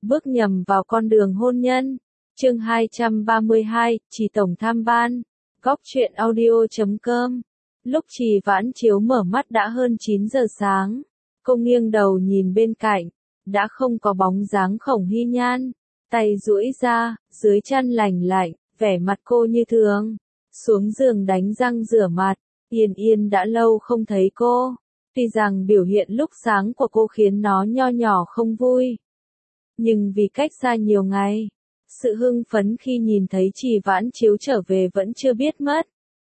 bước nhầm vào con đường hôn nhân. Chương 232, Trì Tổng Tham Ban. Góc truyện audio.com. Lúc Trì Vãn Chiếu mở mắt đã hơn 9 giờ sáng. Cô nghiêng đầu nhìn bên cạnh, đã không có bóng dáng Khổng Hy Nhan. Tay duỗi ra, dưới chăn lành lạnh, vẻ mặt cô như thường. Xuống giường đánh răng rửa mặt, Yên Yên đã lâu không thấy cô. Tuy rằng biểu hiện lúc sáng của cô khiến nó nho nhỏ không vui. Nhưng vì cách xa nhiều ngày, sự hưng phấn khi nhìn thấy Trì Vãn Chiếu trở về vẫn chưa biết mất.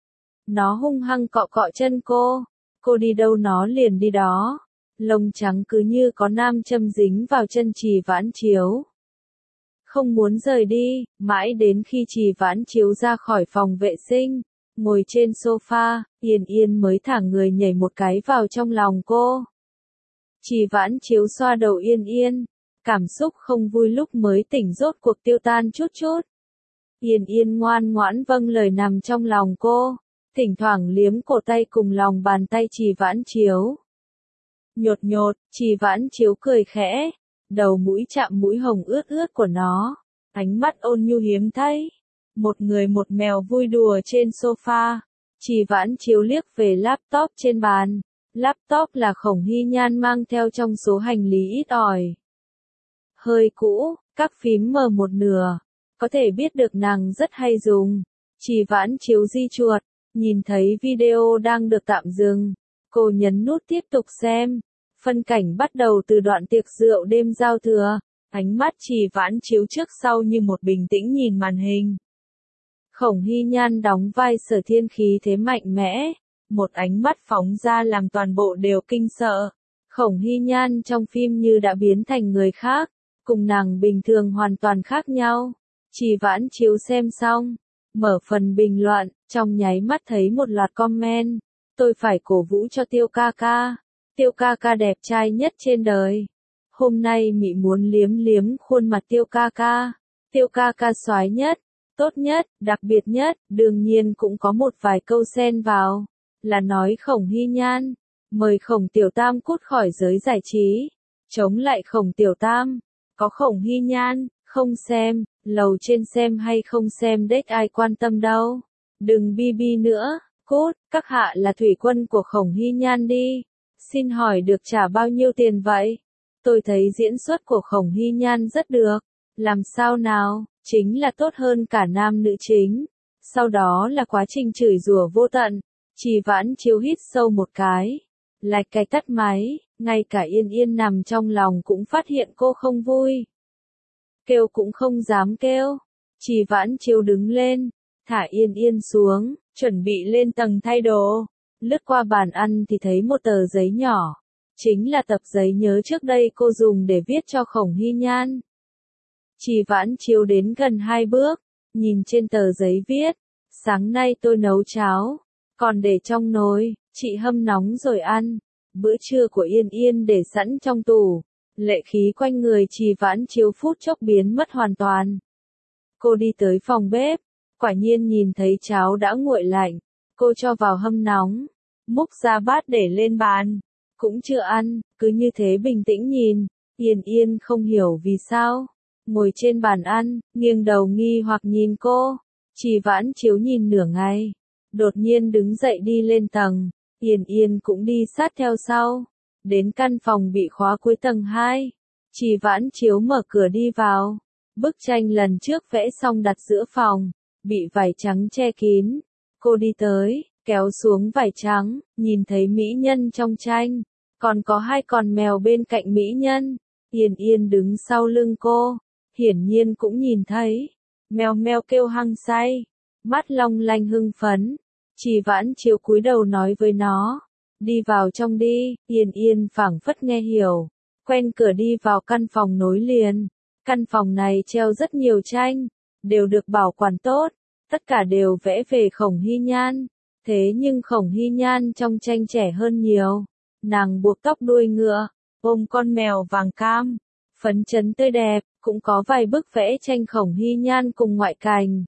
Nó hung hăng cọ cọ chân cô đi đâu nó liền đi đó. Lông trắng cứ như có nam châm dính vào chân Trì Vãn Chiếu. Không muốn rời đi, mãi đến khi Trì Vãn Chiếu ra khỏi phòng vệ sinh, ngồi trên sofa, Yên Yên mới thả người nhảy một cái vào trong lòng cô. Trì Vãn Chiếu xoa đầu Yên Yên, cảm xúc không vui lúc mới tỉnh rốt cuộc tiêu tan chút chút. Yên Yên ngoan ngoãn vâng lời nằm trong lòng cô, thỉnh thoảng liếm cổ tay cùng lòng bàn tay Trì Vãn Chiếu. Nhột nhột, Trì Vãn Chiếu cười khẽ, đầu mũi chạm mũi hồng ướt ướt của nó, ánh mắt ôn nhu hiếm thấy. Một người một mèo vui đùa trên sofa, Trì Vãn Chiếu liếc về laptop trên bàn. Laptop là Khổng Hy Nhan mang theo trong số hành lý ít ỏi. Hơi cũ, các phím mờ một nửa, có thể biết được nàng rất hay dùng. Trì Vãn Chiếu di chuột, nhìn thấy video đang được tạm dừng. Cô nhấn nút tiếp tục xem. Phân cảnh bắt đầu từ đoạn tiệc rượu đêm giao thừa. Ánh mắt Trì Vãn Chiếu trước sau như một bình tĩnh nhìn màn hình. Khổng Hy Nhan đóng vai Sở Thiên khí thế mạnh mẽ, một ánh mắt phóng ra làm toàn bộ đều kinh sợ. Khổng Hy Nhan trong phim như đã biến thành người khác, cùng nàng bình thường hoàn toàn khác nhau. Trì Vãn Chiếu xem xong, mở phần bình luận, trong nháy mắt thấy một loạt comment. Tôi phải cổ vũ cho Tiêu ca ca. Tiêu ca ca đẹp trai nhất trên đời. Hôm nay mị muốn liếm liếm khuôn mặt Tiêu ca ca. Tiêu ca ca soái nhất, tốt nhất, đặc biệt nhất. Đương nhiên cũng có một vài câu xen vào, là nói Khổng Hy Nhan mời Khổng Tiểu Tam cút khỏi giới giải trí, chống lại Khổng Tiểu Tam. Có Khổng Hy Nhan, không xem, lầu trên xem hay không xem đếch ai quan tâm đâu. Đừng bi bi nữa, cút, các hạ là thủy quân của Khổng Hy Nhan đi. Xin hỏi được trả bao nhiêu tiền vậy? Tôi thấy diễn xuất của Khổng Hy Nhan rất được. Làm sao nào, chính là tốt hơn cả nam nữ chính. Sau đó là quá trình chửi rủa vô tận. Trì Vãn Chiếu hít sâu một cái, lạch cái tắt máy, ngay cả Yên Yên nằm trong lòng cũng phát hiện cô không vui. Kêu cũng không dám kêu. Trì Vãn Chiếu đứng lên, thả Yên Yên xuống, chuẩn bị lên tầng thay đồ. Lướt qua bàn ăn thì thấy một tờ giấy nhỏ. Chính là tập giấy nhớ trước đây cô dùng để viết cho Khổng Hy Nhan. Trì Vãn Chiếu đến gần 2 bước, nhìn trên tờ giấy viết. Sáng nay tôi nấu cháo, còn để trong nồi, chị hâm nóng rồi ăn. Bữa trưa của Yên Yên để sẵn trong tủ. Lệ khí quanh người Trì Vãn Chiếu phút chốc biến mất hoàn toàn. Cô đi tới phòng bếp, quả nhiên nhìn thấy cháo đã nguội lạnh. Cô cho vào hâm nóng, múc ra bát để lên bàn. Cũng chưa ăn, cứ như thế bình tĩnh nhìn. Yên Yên không hiểu vì sao. Ngồi trên bàn ăn, nghiêng đầu nghi hoặc nhìn cô. Trì Vãn Chiếu nhìn nửa ngày. Đột nhiên đứng dậy đi lên tầng. Yên Yên cũng đi sát theo sau. Đến căn phòng bị khóa cuối tầng 2. Trì Vãn Chiếu mở cửa đi vào. Bức tranh lần trước vẽ xong đặt giữa phòng, bị vải trắng che kín. Cô đi tới, kéo xuống vải trắng, nhìn thấy mỹ nhân trong tranh. Còn có 2 con mèo bên cạnh mỹ nhân. Yên Yên đứng sau lưng cô, hiển nhiên cũng nhìn thấy. Mèo mèo kêu hăng say, mắt long lanh hưng phấn. Trì Vãn Chiếu cúi đầu nói với nó, đi vào trong đi. Yên Yên phảng phất nghe hiểu, quen cửa đi vào căn phòng nối liền. Căn phòng này treo rất nhiều tranh, đều được bảo quản tốt, tất cả đều vẽ về Khổng Hy Nhan. Thế nhưng Khổng Hy Nhan trong tranh trẻ hơn nhiều. Nàng buộc tóc đuôi ngựa, ôm con mèo vàng cam, phấn chấn tươi đẹp, cũng có vài bức vẽ tranh Khổng Hy Nhan cùng ngoại cảnh.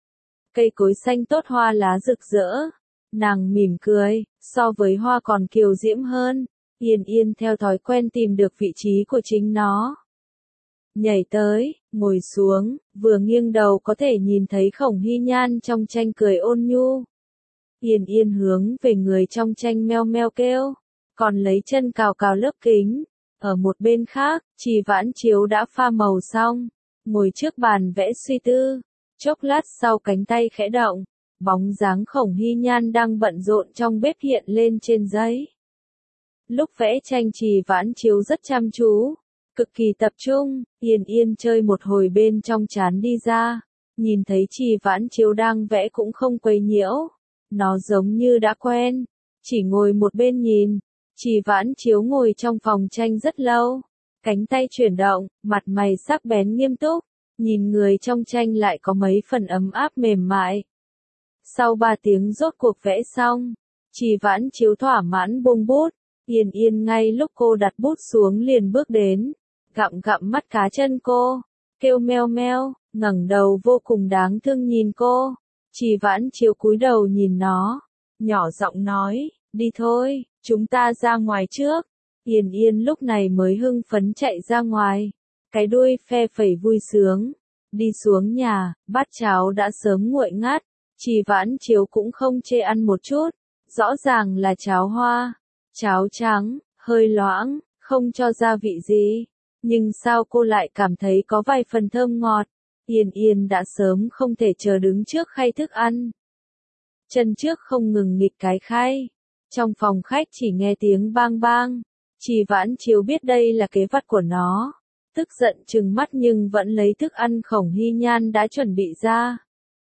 Cây cối xanh tốt hoa lá rực rỡ. Nàng mỉm cười, so với hoa còn kiều diễm hơn. Yên Yên theo thói quen tìm được vị trí của chính nó. nhảy tới, ngồi xuống, vừa nghiêng đầu có thể nhìn thấy Khổng Hy Nhan trong tranh cười ôn nhu. Yên Yên hướng về người trong tranh meo meo kêu, còn lấy chân cào cào lớp kính. Ở một bên khác, Trì Vãn Chiếu đã pha màu xong, ngồi trước bàn vẽ suy tư. Chốc lát sau cánh tay khẽ động, bóng dáng Khổng Hy Nhan đang bận rộn trong bếp hiện lên trên giấy. Lúc vẽ tranh Trì Vãn Chiếu rất chăm chú, cực kỳ tập trung. Yên Yên chơi một hồi bên trong chán đi ra, nhìn thấy Trì Vãn Chiếu đang vẽ cũng không quấy nhiễu, nó giống như đã quen, chỉ ngồi một bên nhìn. Trì Vãn Chiếu ngồi trong phòng tranh rất lâu, cánh tay chuyển động, mặt mày sắc bén nghiêm túc, nhìn người trong tranh lại có mấy phần ấm áp mềm mại. Sau 3 tiếng rốt cuộc vẽ xong, Trì Vãn Chiếu thỏa mãn buông bút. Yên Yên ngay lúc cô đặt bút xuống liền bước đến, gặm gặm mắt cá chân cô, kêu meo meo, ngẩng đầu vô cùng đáng thương nhìn cô. Trì Vãn Chiếu cúi đầu nhìn nó, nhỏ giọng nói, đi thôi, chúng ta ra ngoài trước. Yên Yên lúc này mới hưng phấn chạy ra ngoài, cái đuôi phe phẩy vui sướng. Đi xuống nhà, bát cháo đã sớm nguội ngắt, Trì Vãn Chiếu cũng không chê ăn một chút, rõ ràng là cháo hoa, cháo trắng, hơi loãng, không cho gia vị gì, nhưng sao cô lại cảm thấy có vài phần thơm ngọt. Yên Yên đã sớm không thể chờ đứng trước khay thức ăn. Chân trước không ngừng nghịch cái khay. Trong phòng khách chỉ nghe tiếng bang bang. Trì Vãn Chiếu biết đây là kế vật của nó. Tức giận trừng mắt nhưng vẫn lấy thức ăn Khổng Hy Nhan đã chuẩn bị ra.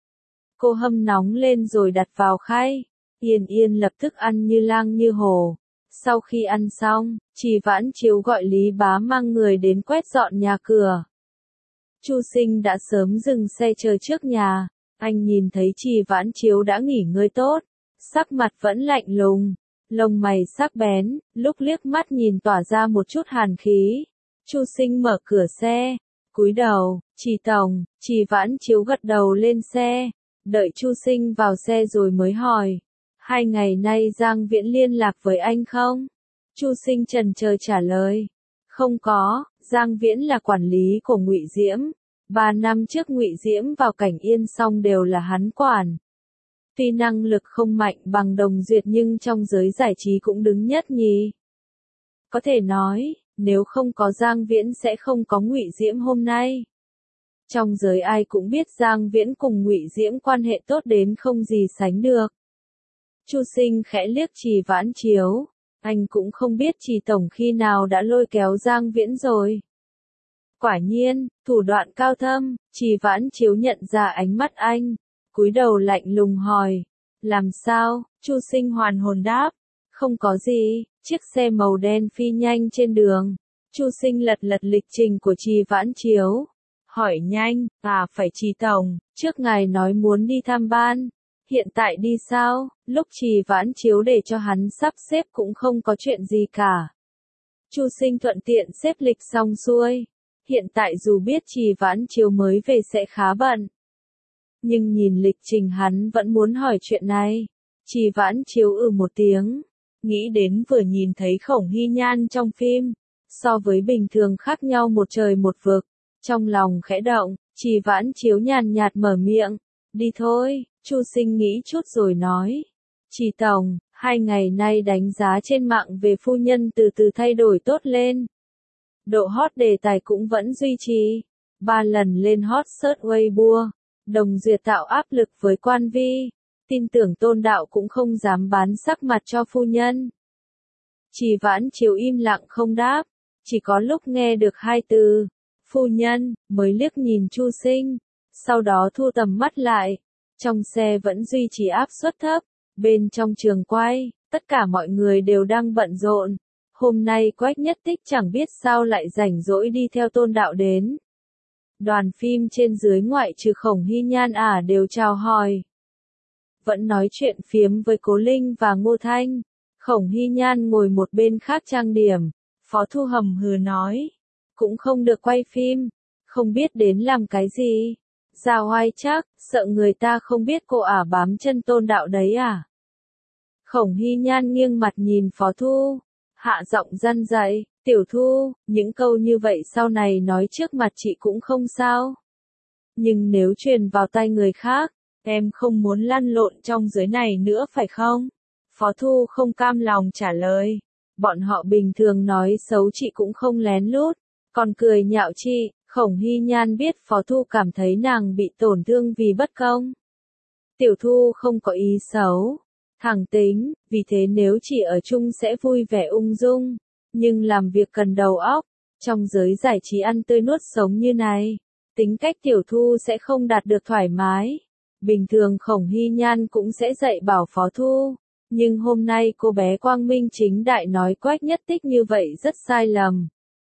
Cô hâm nóng lên rồi đặt vào khay. Yên Yên lập tức ăn như lang như hổ. Sau khi ăn xong, Trì Vãn Chiếu gọi Lý Bá mang người đến quét dọn nhà cửa. Chu Sinh đã sớm dừng xe chờ trước nhà, anh nhìn thấy Trì Vãn Chiếu đã nghỉ ngơi tốt, sắc mặt vẫn lạnh lùng, lông mày sắc bén, lúc liếc mắt nhìn tỏa ra một chút hàn khí. Chu Sinh mở cửa xe, cúi đầu, Trì tổng. Trì Vãn Chiếu gật đầu lên xe, đợi Chu Sinh vào xe rồi mới hỏi, 2 ngày nay Giang Viễn liên lạc với anh không? Chu Sinh chần chờ trả lời, không có. Giang Viễn là quản lý của Ngụy Diễm. 3 năm trước Ngụy Diễm vào Cảnh Yên xong đều là hắn quản. Tuy năng lực không mạnh bằng Đồng Duyệt nhưng trong giới giải trí cũng đứng nhất nhì. Có thể nói, nếu không có Giang Viễn sẽ không có Ngụy Diễm hôm nay. Trong giới ai cũng biết Giang Viễn cùng Ngụy Diễm quan hệ tốt đến không gì sánh được. Chu Sinh khẽ liếc Trì Vãn Chiếu, anh cũng không biết Trì tổng khi nào đã lôi kéo Giang Viễn rồi. Quả nhiên, thủ đoạn cao thâm. Trì Vãn Chiếu nhận ra ánh mắt anh, cúi đầu lạnh lùng hỏi, làm sao? Chu Sinh hoàn hồn đáp, không có gì. Chiếc xe màu đen phi nhanh trên đường. Chu Sinh lật lật lịch trình của Trì Vãn Chiếu, hỏi nhanh, phải Trì tổng, trước ngài nói muốn đi tham ban, hiện tại đi sao? Lúc Trì Vãn Chiếu để cho hắn sắp xếp cũng không có chuyện gì cả. Chu Sinh thuận tiện xếp lịch xong xuôi. Hiện tại dù biết Trì Vãn Chiếu mới về sẽ khá bận, nhưng nhìn lịch trình hắn vẫn muốn hỏi chuyện này. Trì Vãn Chiếu một tiếng, nghĩ đến vừa nhìn thấy Khổng Hy Nhan trong phim, so với bình thường khác nhau một trời một vực, trong lòng khẽ động. Trì Vãn Chiếu nhàn nhạt mở miệng, đi thôi. Chu Sinh nghĩ chút rồi nói, Trì tổng, 2 ngày nay đánh giá trên mạng về phu nhân từ từ thay đổi tốt lên. Độ hot đề tài cũng vẫn duy trì, 3 lần lên hot search Weibo. Đồng Duyệt tạo áp lực với Quan Vi, tin tưởng Tôn Đạo cũng không dám bán sắc mặt cho phu nhân. Trì Vãn Chiếu im lặng không đáp, chỉ có lúc nghe được 2 từ, phu nhân, mới liếc nhìn Chu Sinh, sau đó thu tầm mắt lại. Trong xe vẫn duy trì áp suất thấp, bên trong trường quay, tất cả mọi người đều đang bận rộn. Hôm nay Quách Nhất Tích chẳng biết sao lại rảnh rỗi đi theo Tôn Đạo đến. Đoàn phim trên dưới ngoại trừ Khổng Hy Nhan đều chào hỏi. Vẫn nói chuyện phiếm với Cố Linh và Ngô Thanh. Khổng Hy Nhan ngồi một bên khác trang điểm. Phó Thu hầm hừ nói, cũng không được quay phim, không biết đến làm cái gì. Ra oai chắc, sợ người ta không biết cô bám chân Tôn Đạo đấy à. Khổng Hy Nhan nghiêng mặt nhìn Phó Thu, hạ giọng răn dạy, Tiểu Thu, những câu như vậy sau này nói trước mặt chị cũng không sao. Nhưng nếu truyền vào tai người khác, em không muốn lăn lộn trong giới này nữa phải không? Phó Thu không cam lòng trả lời. Bọn họ bình thường nói xấu chị cũng không lén lút, còn cười nhạo chị. Khổng Hy Nhan biết Phó Thu cảm thấy nàng bị tổn thương vì bất công. Tiểu Thu không có ý xấu, thẳng tính, vì thế nếu chỉ ở chung sẽ vui vẻ ung dung, nhưng làm việc cần đầu óc. Trong giới giải trí ăn tươi nuốt sống như này, tính cách Tiểu Thu sẽ không đạt được thoải mái. Bình thường Khổng Hy Nhan cũng sẽ dạy bảo Phó Thu, nhưng hôm nay cô bé quang minh chính đại nói Quách Nhất Tích như vậy rất sai lầm.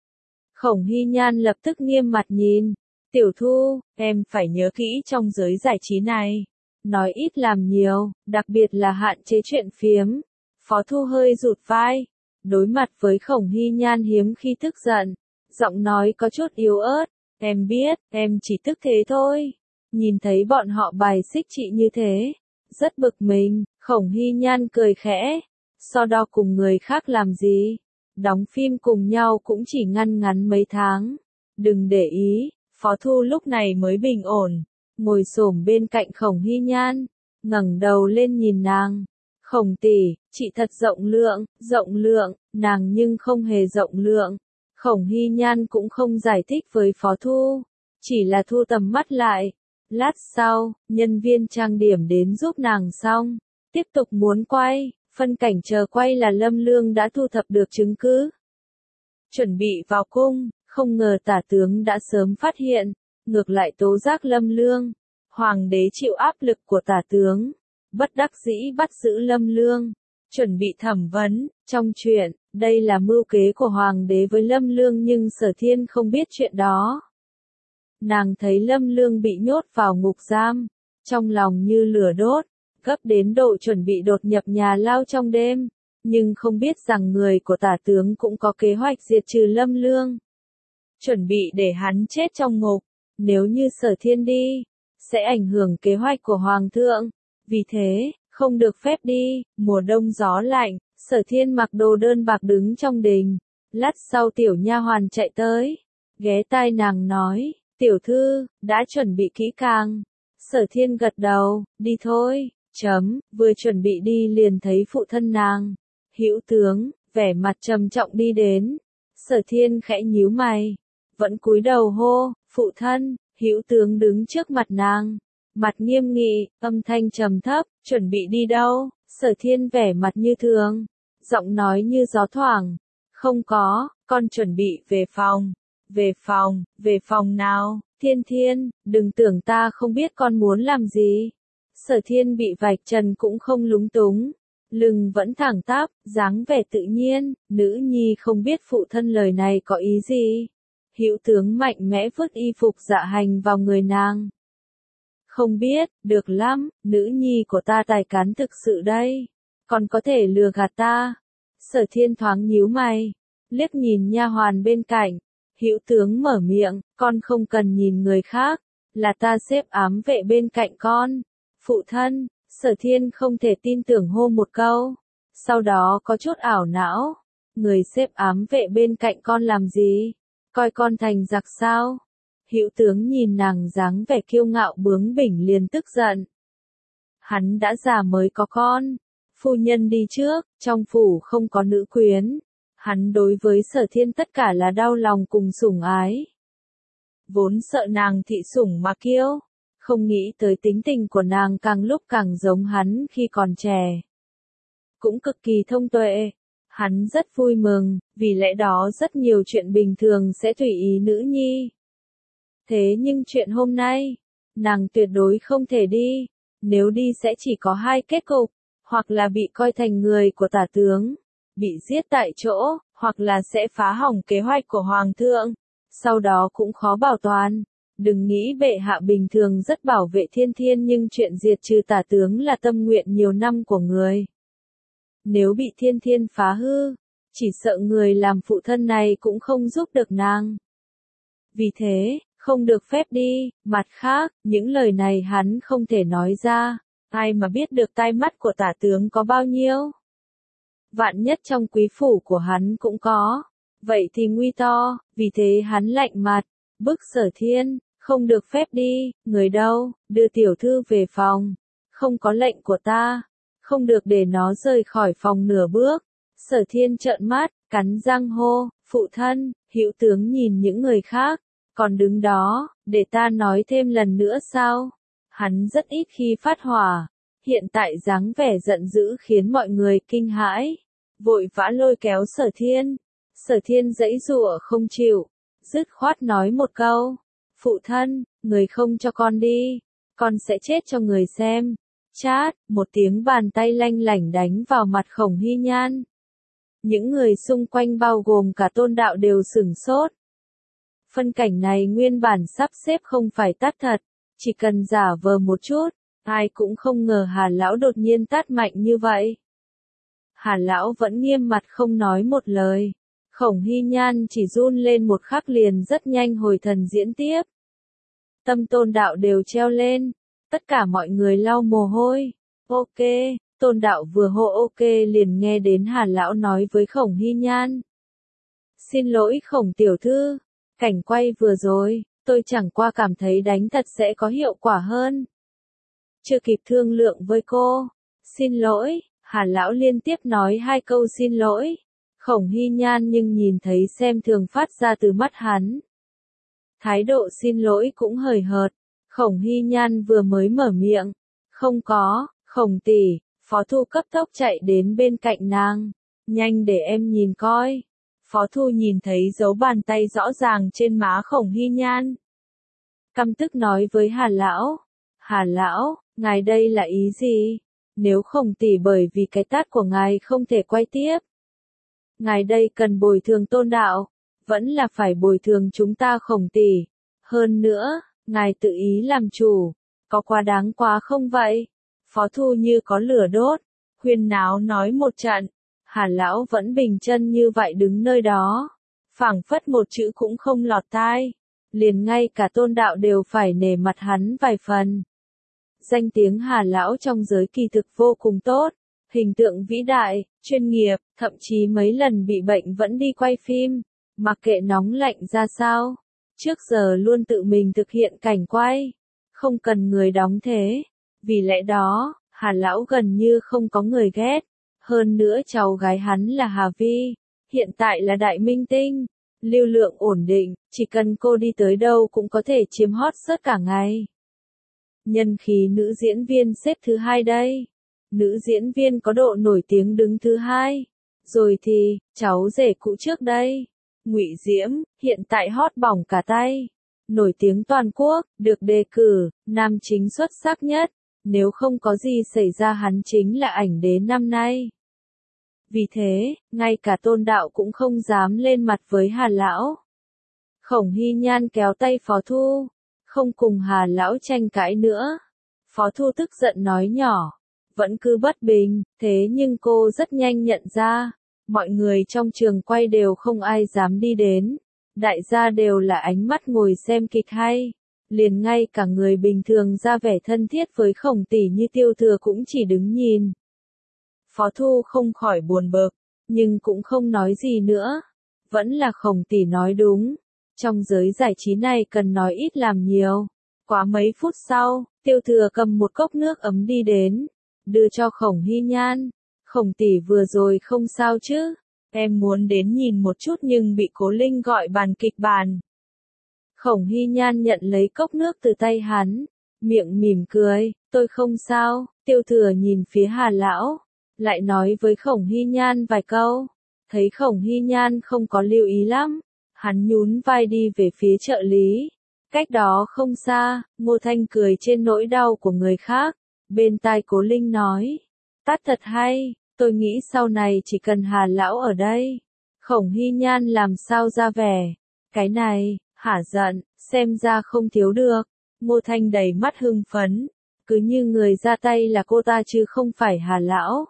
Khổng Hy Nhan lập tức nghiêm mặt nhìn. Tiểu Thu, em phải nhớ kỹ trong giới giải trí này. Nói ít làm nhiều, đặc biệt là hạn chế chuyện phiếm. Phó Thu hơi rụt vai. Đối mặt với Khổng Hy Nhan hiếm khi tức giận. Giọng nói có chút yếu ớt. Em biết, em chỉ tức thế thôi. Nhìn thấy bọn họ bài xích chị như thế. Rất bực mình, Khổng Hy Nhan cười khẽ. So đo cùng người khác làm gì? Đóng phim cùng nhau cũng chỉ ngăn ngắn mấy tháng. Đừng để ý, Phó Thu lúc này mới bình ổn, ngồi xổm bên cạnh Khổng Hy Nhan, ngẩng đầu lên nhìn nàng. Khổng tỷ, chị thật rộng lượng, nàng nhưng không hề rộng lượng. Khổng Hy Nhan cũng không giải thích với Phó Thu, chỉ là thu tầm mắt lại. Lát sau, nhân viên trang điểm đến giúp nàng xong, tiếp tục muốn quay. Phân cảnh chờ quay là Lâm Lương đã thu thập được chứng cứ. Chuẩn bị vào cung, không ngờ tả tướng đã sớm phát hiện, ngược lại tố giác Lâm Lương. Hoàng đế chịu áp lực của tả tướng, bất đắc dĩ bắt giữ Lâm Lương, chuẩn bị thẩm vấn. Trong chuyện, đây là mưu kế của Hoàng đế với Lâm Lương nhưng Sở Thiên không biết chuyện đó. Nàng thấy Lâm Lương bị nhốt vào ngục giam, trong lòng như lửa đốt. Gấp đến độ chuẩn bị đột nhập nhà lao trong đêm, nhưng không biết rằng người của tả tướng cũng có kế hoạch diệt trừ Lâm Lương. Chuẩn bị để hắn chết trong ngục, nếu như Sở Thiên đi, sẽ ảnh hưởng kế hoạch của Hoàng thượng. Vì thế, không được phép đi. Mùa đông gió lạnh, Sở Thiên mặc đồ đơn bạc đứng trong đình. Lát sau tiểu nha hoàn chạy tới, ghé tai nàng nói, tiểu thư, đã chuẩn bị kỹ càng. Sở Thiên gật đầu, đi thôi. Vừa chuẩn bị đi liền thấy phụ thân nàng, Hữu tướng, vẻ mặt trầm trọng đi đến. Sở Thiên khẽ nhíu mày, vẫn cúi đầu hô, phụ thân. Hữu tướng đứng trước mặt nàng, mặt nghiêm nghị, âm thanh trầm thấp, chuẩn bị đi đâu? Sở Thiên vẻ mặt như thường, giọng nói như gió thoảng, không có, con chuẩn bị về phòng. Về phòng nào? Thiên, đừng tưởng ta không biết con muốn làm gì. Sở Thiên bị vạch trần cũng không lúng túng, lưng vẫn thẳng tắp, dáng vẻ tự nhiên. Nữ nhi không biết phụ thân lời này có ý gì. Hữu tướng mạnh mẽ vứt y phục dạ hành vào người nàng. Không biết, được lắm, nữ nhi của ta tài cán thực sự đây, còn có thể lừa gạt ta. Sở Thiên thoáng nhíu mày, liếc nhìn nha hoàn bên cạnh. Hữu tướng mở miệng, con không cần nhìn người khác, là ta xếp ám vệ bên cạnh con. Phụ thân. Sở Thiên không thể tin tưởng hô một câu, sau đó có chút ảo não. Người xếp ám vệ bên cạnh con làm gì? Coi con thành giặc sao? Hữu tướng nhìn nàng dáng vẻ kiêu ngạo bướng bỉnh liền tức giận. Hắn đã già mới có con, phu nhân đi trước, trong phủ không có nữ quyến. Hắn đối với Sở Thiên tất cả là đau lòng cùng sủng ái. Vốn sợ nàng thị sủng mà kiêu, không nghĩ tới tính tình của nàng càng lúc càng giống hắn khi còn trẻ. Cũng cực kỳ thông tuệ. Hắn rất vui mừng, vì lẽ đó rất nhiều chuyện bình thường sẽ tùy ý nữ nhi. Thế nhưng chuyện hôm nay, nàng tuyệt đối không thể đi. Nếu đi sẽ chỉ có hai kết cục, hoặc là bị coi thành người của tả tướng, bị giết tại chỗ, hoặc là sẽ phá hỏng kế hoạch của Hoàng thượng. Sau đó cũng khó bảo toàn. Đừng nghĩ bệ hạ bình thường rất bảo vệ Thiên nhưng chuyện diệt trừ tả tướng là tâm nguyện nhiều năm của người. Nếu bị Thiên phá hư, chỉ sợ người làm phụ thân này cũng không giúp được nàng. Vì thế, không được phép đi. Mặt khác, những lời này hắn không thể nói ra, ai mà biết được tai mắt của tả tướng có bao nhiêu. Vạn nhất trong quý phủ của hắn cũng có. Vậy thì nguy to, vì thế hắn lạnh mặt, bức Sở Thiên, không được phép đi, người đâu, đưa tiểu thư về phòng, không có lệnh của ta, không được để nó rời khỏi phòng nửa bước. Sở Thiên trợn mắt, cắn răng hô, phụ thân, hữu tướng nhìn những người khác, còn đứng đó, để ta nói thêm lần nữa sao? Hắn rất ít khi phát hỏa, hiện tại dáng vẻ giận dữ khiến mọi người kinh hãi, vội vã lôi kéo Sở Thiên. Sở Thiên giãy giụa không chịu, dứt khoát nói một câu, phụ thân, người không cho con đi, con sẽ chết cho người xem. Chát, một tiếng bàn tay lanh lảnh đánh vào mặt Khổng Hy Nhan. Những người xung quanh bao gồm cả Tôn Đạo đều sửng sốt. Phân cảnh này nguyên bản sắp xếp không phải tát thật, chỉ cần giả vờ một chút, ai cũng không ngờ Hà Lão đột nhiên tát mạnh như vậy. Hà Lão vẫn nghiêm mặt không nói một lời. Khổng Hy Nhan chỉ run lên một khắc liền rất nhanh hồi thần diễn tiếp. Tâm Tôn Đạo đều treo lên, tất cả mọi người lau mồ hôi. Ok, Tôn Đạo vừa hô ok liền nghe đến Hà Lão nói với Khổng Hy Nhan. Xin lỗi Khổng tiểu thư, cảnh quay vừa rồi, tôi chẳng qua cảm thấy đánh thật sẽ có hiệu quả hơn. Chưa kịp thương lượng với cô, xin lỗi, Hà Lão liên tiếp nói 2 câu xin lỗi. Khổng Hy Nhan nhưng nhìn thấy xem thường phát ra từ mắt hắn. Thái độ xin lỗi cũng hời hợt, Khổng Hy Nhan vừa mới mở miệng. Không có, Khổng tỷ, Phó Thu cấp tốc chạy đến bên cạnh nàng. Nhanh để em nhìn coi. Phó Thu nhìn thấy dấu bàn tay rõ ràng trên má Khổng Hy Nhan. Căm tức nói với Hà Lão. Hà Lão, ngài đây là ý gì? Nếu Khổng tỷ bởi vì cái tát của ngài không thể quay tiếp. Ngài đây cần bồi thường Tôn Đạo, vẫn là phải bồi thường chúng ta Khổng tỷ. Hơn nữa, ngài tự ý làm chủ, có quá đáng quá không vậy? Phó Thu như có lửa đốt, khuyên náo nói một trận. Hà Lão vẫn bình chân như vậy đứng nơi đó, phảng phất một chữ cũng không lọt tai, liền ngay cả Tôn Đạo đều phải nể mặt hắn vài phần. Danh tiếng Hà Lão trong giới kỳ thực vô cùng tốt, hình tượng vĩ đại, chuyên nghiệp, thậm chí mấy lần bị bệnh vẫn đi quay phim, mặc kệ nóng lạnh ra sao, trước giờ luôn tự mình thực hiện cảnh quay, không cần người đóng thế. Vì lẽ đó, Hà Lão gần như không có người ghét. Hơn nữa cháu gái hắn là Hà Vi, hiện tại là đại minh tinh, lưu lượng ổn định, chỉ cần cô đi tới đâu cũng có thể chiếm hot search cả ngày. Nhân khí nữ diễn viên xếp thứ 2 đây. Nữ diễn viên có độ nổi tiếng đứng thứ 2. Rồi thì, cháu rể cũ trước đây. Ngụy Diễm, hiện tại hot bỏng cả tay. Nổi tiếng toàn quốc, được đề cử, nam chính xuất sắc nhất. Nếu không có gì xảy ra hắn chính là ảnh đế năm nay. Vì thế, ngay cả Tôn Đạo cũng không dám lên mặt với Hà Lão. Khổng Hy Nhan kéo tay Phó Thu, không cùng Hà Lão tranh cãi nữa. Phó Thu tức giận nói nhỏ, vẫn cứ bất bình, thế nhưng cô rất nhanh nhận ra, mọi người trong trường quay đều không ai dám đi đến. Đại gia đều là ánh mắt ngồi xem kịch hay. Liền ngay cả người bình thường ra vẻ thân thiết với Khổng tỷ như Tiêu Thừa cũng chỉ đứng nhìn. Phó Thu không khỏi buồn bực, nhưng cũng không nói gì nữa. Vẫn là Khổng tỷ nói đúng. Trong giới giải trí này cần nói ít làm nhiều. Quá mấy phút sau, Tiêu Thừa cầm một cốc nước ấm đi đến, đưa cho Khổng Hy Nhan. Khổng tỷ vừa rồi không sao chứ? Em muốn đến nhìn một chút nhưng bị Cố Linh gọi bàn kịch bản. Khổng Hy Nhan nhận lấy cốc nước từ tay hắn, miệng mỉm cười, tôi không sao. Tiêu Thừa nhìn phía Hà Lão, lại nói với Khổng Hy Nhan vài câu. Thấy Khổng Hy Nhan không có lưu ý lắm, hắn nhún vai đi về phía trợ lý. Cách đó không xa, Ngô Thanh cười trên nỗi đau của người khác. Bên tai Cố Linh nói, tát thật hay, tôi nghĩ sau này chỉ cần Hà Lão ở đây. Khổng Hy Nhan làm sao ra vẻ, cái này, hả giận, xem ra không thiếu được. Ngô Thanh đầy mắt hưng phấn, cứ như người ra tay là cô ta chứ không phải Hà Lão.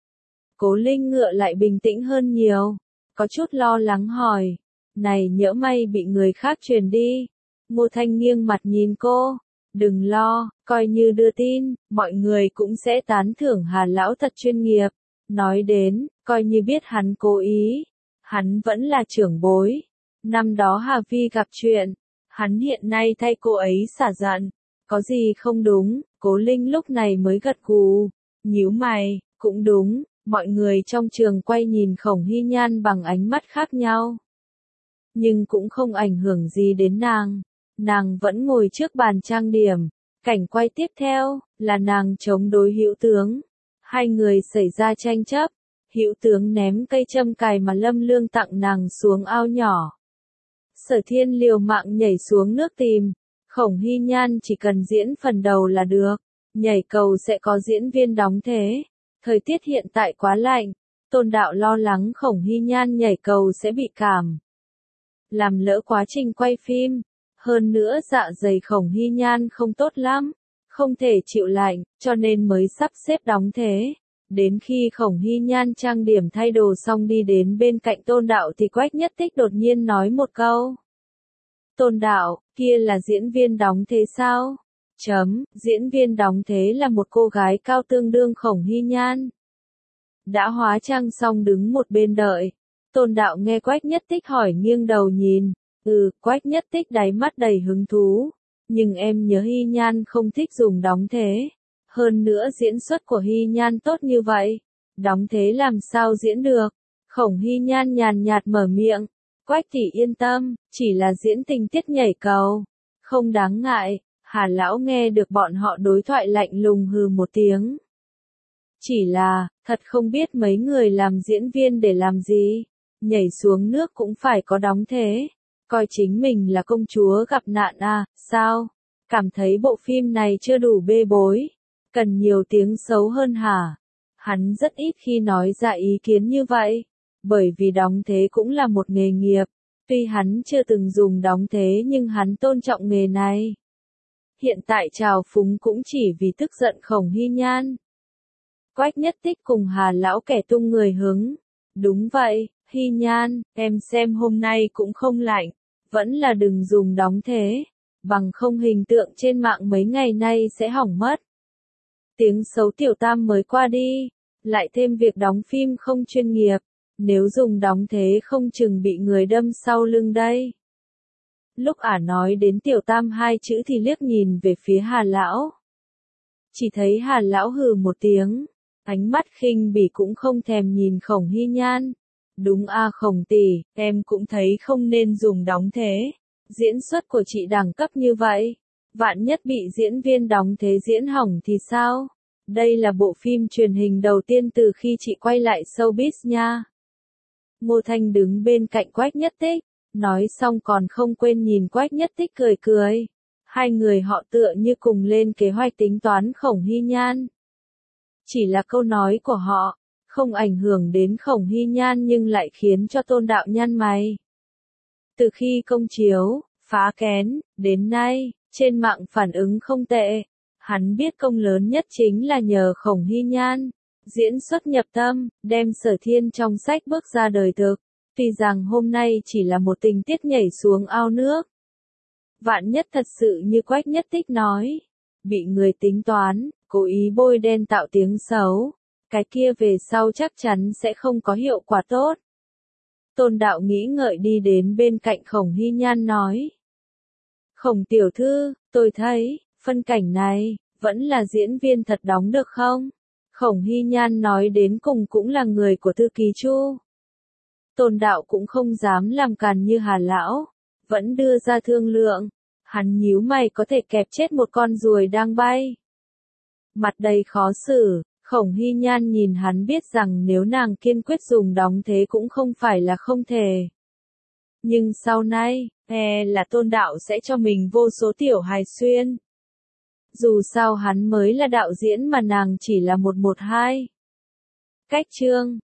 Cố Linh ngựa lại bình tĩnh hơn nhiều, có chút lo lắng hỏi, này nhỡ may bị người khác truyền đi. Ngô Thanh nghiêng mặt nhìn cô, đừng lo, coi như đưa tin, mọi người cũng sẽ tán thưởng Hà Lão thật chuyên nghiệp. Nói đến, coi như biết hắn cố ý, Hắn vẫn là trưởng bối. Năm đó Hà Vi gặp chuyện, hắn hiện nay thay cô ấy xả giận. Có gì không đúng, Cố Linh lúc này mới gật gù, nhíu mày, cũng đúng, mọi người trong trường quay nhìn Khổng Hy Nhan bằng ánh mắt khác nhau. Nhưng cũng không ảnh hưởng gì đến nàng vẫn ngồi trước bàn trang điểm. Cảnh quay tiếp theo, là nàng chống đối Hữu Tướng. Hai người xảy ra tranh chấp, Hữu Tướng ném cây châm cài mà Lâm Lương tặng nàng xuống ao nhỏ. Sở Thiên liều mạng nhảy xuống nước tìm, Khổng Hy Nhan chỉ cần diễn phần đầu là được, nhảy cầu sẽ có diễn viên đóng thế. Thời tiết hiện tại quá lạnh, Tôn Đạo lo lắng Khổng Hy Nhan nhảy cầu sẽ bị cảm, làm lỡ quá trình quay phim. Hơn nữa dạ dày Khổng Hy Nhan không tốt lắm, không thể chịu lạnh, cho nên mới sắp xếp đóng thế. Đến khi Khổng Hy Nhan trang điểm thay đồ xong đi đến bên cạnh Tôn Đạo thì Quách Nhất Tích đột nhiên nói một câu. Tôn Đạo, kia là diễn viên đóng thế sao? Diễn viên đóng thế là một cô gái cao tương đương Khổng Hy Nhan. Đã hóa trang xong đứng một bên đợi. Tôn Đạo nghe Quách Nhất Tích hỏi nghiêng đầu nhìn. Quách Nhất Tích đáy mắt đầy hứng thú. Nhưng em nhớ Hy Nhan không thích dùng đóng thế. Hơn nữa diễn xuất của Hy Nhan tốt như vậy. Đóng thế làm sao diễn được? Khổng Hy Nhan nhàn nhạt mở miệng. Quách tỷ yên tâm, chỉ là diễn tình tiết nhảy cầu. Không đáng ngại. Hà Lão nghe được bọn họ đối thoại lạnh lùng hừ một tiếng. Chỉ là, thật không biết mấy người làm diễn viên để làm gì. Nhảy xuống nước cũng phải có đóng thế. Coi chính mình là công chúa gặp nạn à, sao? Cảm thấy bộ phim này chưa đủ bê bối. Cần nhiều tiếng xấu hơn hả? Hắn rất ít khi nói ra ý kiến như vậy. Bởi vì đóng thế cũng là một nghề nghiệp. Tuy hắn chưa từng dùng đóng thế nhưng hắn tôn trọng nghề này. Hiện tại trào phúng cũng chỉ vì tức giận Khổng Hy Nhan. Quách Nhất Tích cùng Hà Lão kẻ tung người hứng. Đúng vậy, Hy Nhan, em xem hôm nay cũng không lạnh. Vẫn là đừng dùng đóng thế. Bằng không hình tượng trên mạng mấy ngày nay sẽ hỏng mất. Tiếng xấu Tiểu Tam mới qua đi. Lại thêm việc đóng phim không chuyên nghiệp. Nếu dùng đóng thế không chừng bị người đâm sau lưng đây. Lúc ả nói đến Tiểu Tam hai chữ thì liếc nhìn về phía Hà Lão. Chỉ thấy Hà Lão hừ một tiếng. Ánh mắt khinh bỉ cũng không thèm nhìn Khổng Hy Nhan. Đúng a Khổng tỷ, em cũng thấy không nên dùng đóng thế. Diễn xuất của chị đẳng cấp như vậy. Vạn nhất bị diễn viên đóng thế diễn hỏng thì sao? Đây là bộ phim truyền hình đầu tiên từ khi chị quay lại showbiz nha. Ngô Thanh đứng bên cạnh Quách Nhất Tích. Nói xong còn không quên nhìn Quách Nhất Tích cười cười. Hai người họ tựa như cùng lên kế hoạch tính toán Khổng Hy Nhan. Chỉ là câu nói của họ, không ảnh hưởng đến Khổng Hy Nhan nhưng lại khiến cho Tôn Đạo nhăn mày. Từ khi công chiếu, phá kén, đến nay, trên mạng phản ứng không tệ. Hắn biết công lớn nhất chính là nhờ Khổng Hy Nhan. Diễn xuất nhập tâm, đem Sở Thiên trong sách bước ra đời thực. Tuy rằng hôm nay chỉ là một tình tiết nhảy xuống ao nước. Vạn nhất thật sự như Quách Nhất Tích nói. Bị người tính toán, cố ý bôi đen tạo tiếng xấu. Cái kia về sau chắc chắn sẽ không có hiệu quả tốt. Tôn Đạo nghĩ ngợi đi đến bên cạnh Khổng Hy Nhan nói. Khổng tiểu thư, tôi thấy, phân cảnh này, vẫn là diễn viên thật đóng được không? Khổng Hy Nhan nói đến cùng cũng là người của Thư ký Chu. Tôn Đạo cũng không dám làm càn như Hà Lão, vẫn đưa ra thương lượng. Hắn nhíu mày có thể kẹp chết một con ruồi đang bay. Mặt đầy khó xử, Khổng Hy Nhan nhìn hắn biết rằng nếu nàng kiên quyết dùng đóng thế cũng không phải là không thể. Nhưng sau này, là Tôn Đạo sẽ cho mình vô số tiểu hài xuyên. Dù sao hắn mới là đạo diễn mà nàng chỉ là 112. Cách chương